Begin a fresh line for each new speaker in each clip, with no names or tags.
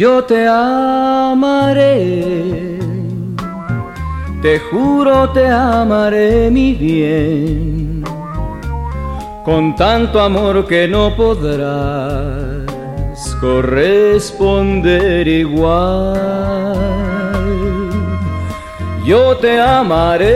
Yo te amaré, te juro te amaré, mi bien, con tanto amor que no podrás corresponder igual. Yo te amaré,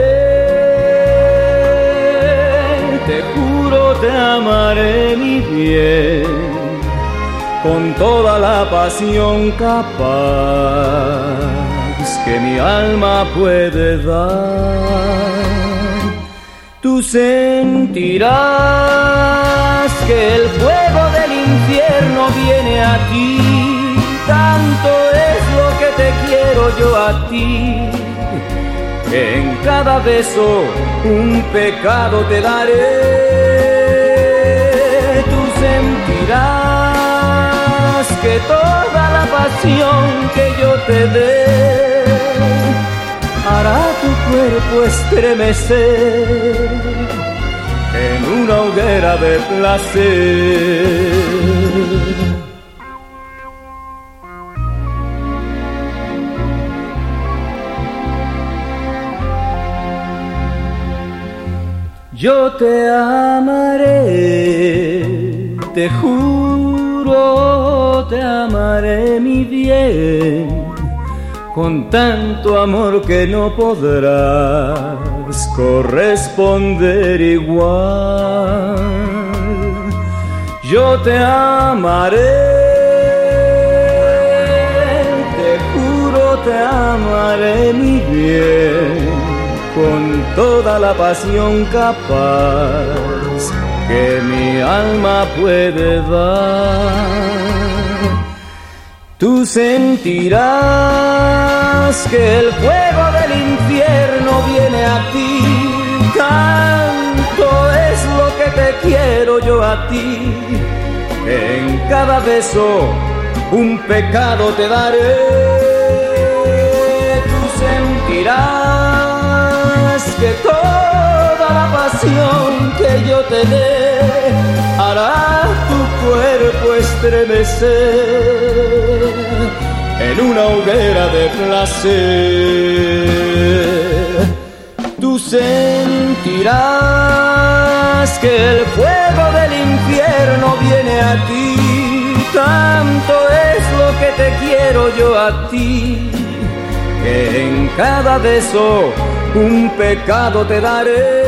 te juro te amaré, mi bien, con toda la pasión capaz que mi alma puede dar. Tú sentirás que el fuego del infierno viene a ti, tanto es lo que te quiero yo a ti, que en cada beso un pecado te daré. Tú sentirás que toda la pasión que yo te dé hará tu cuerpo estremecer en una hoguera de placer. Yo te amaré, te juro te amaré, mi bien, con tanto amor que no podrás corresponder igual. Yo te amaré, te juro te amaré, mi bien, con toda la pasión capaz que mi alma puede dar. Tú sentirás que el fuego del infierno viene a ti, tanto es lo que te quiero yo a ti, en cada beso un pecado te daré. Tú sentirás que toda la pasión que yo te dé hará tu cuerpo estremecer en una hoguera de placer. Tú sentirás que el fuego del infierno viene a ti, tanto es lo que te quiero yo a ti, que en cada beso un pecado te daré.